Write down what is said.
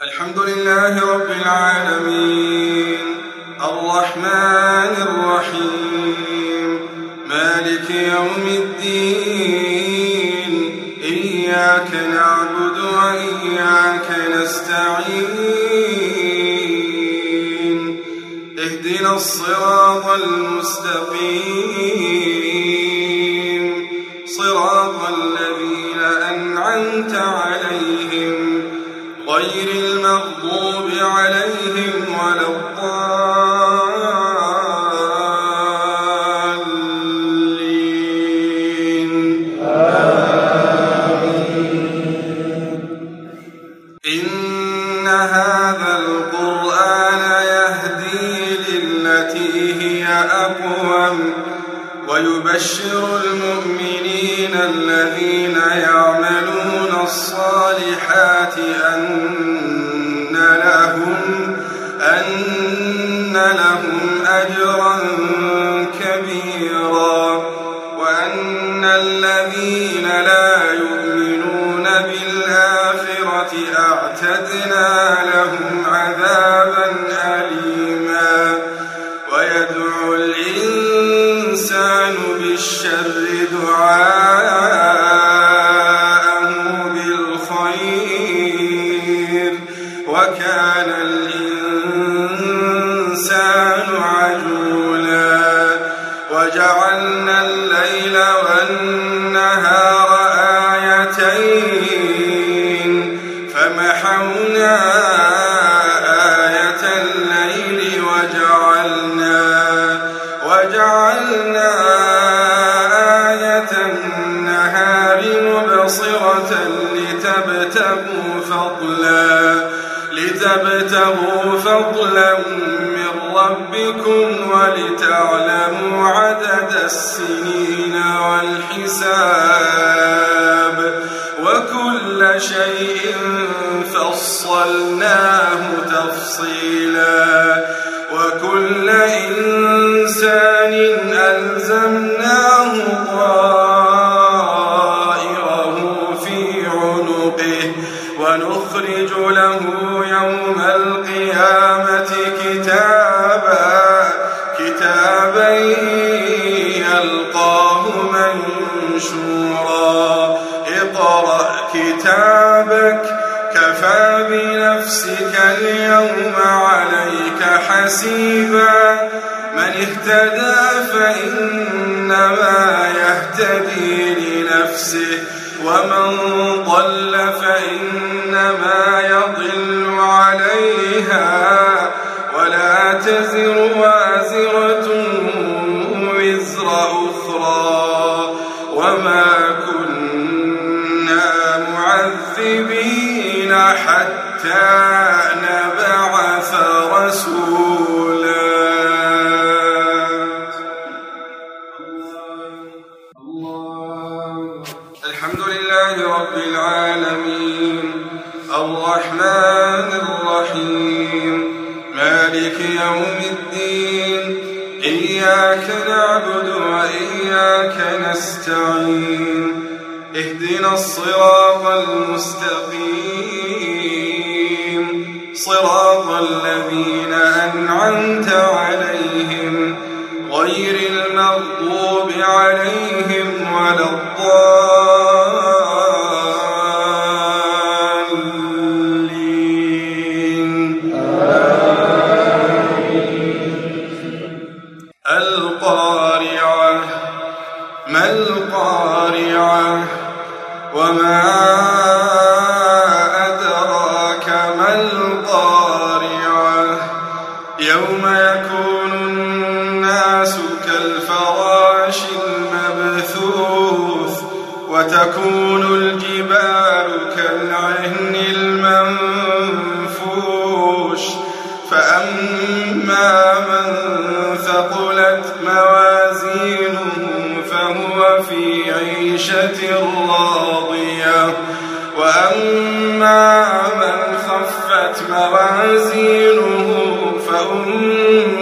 الحمد لله رب العالمين الرحمن الرحيم مالك يوم الدين إياك نعبد وإياك نستعين اهدنا الصراط المستقيم صراط الذين أنعمت عليهم غير المغضوب عليهم ولا الضالين إن هذا القرآن يهدي للتي هي أقوم ويبشر المؤمنين الذين يعملون الصالحات أن لهم أجرا كبيرا وأن الذين لا يؤمنون بالآخرة أعتدنا لهم عذابا أليما ويدعو الإنسان بالشر دعاءه بالخير وكان الإنسان عجولا وجعلنا الليل والنهار آيتين فمحونا آية الليل وجعلنا آية النهار مبصرة لتبتغوا فضلا من ربكم ولتعلموا عدد السنين والحساب وكل شيء فصلناه تفصيلا وكل إنسان ألزمناه طائره في عنقه ونخرج له يوم القيامة كتابا يلقاه منشورا اقرأ كتابك كفى بنفسك اليوم عليك حسيبا من اهتدى فإنما يهتدي لنفسه ومن ضل فإنما يضل عليها ولا تزر وازرة وزر أخرى وما كنا معذبين حتى نبعث رسولا الحمد لله رب العالمين الرحمن الرحيم مالك يوم الدين إياك نعبد وإياك نستعين اهدنا الصراط المستقيم صراط الذين أنعمت عليهم غير المغضوب عليهم ولا الضالين القارعة ما القارعة وما أدراك ما القارعة يوم يكون الناس كالفراش المبثوث وتكون الجبال كالعهن المنفوش فأما من ثقلت موازينه فهو في عيشة راضية وأما من خفت موازينه فأمه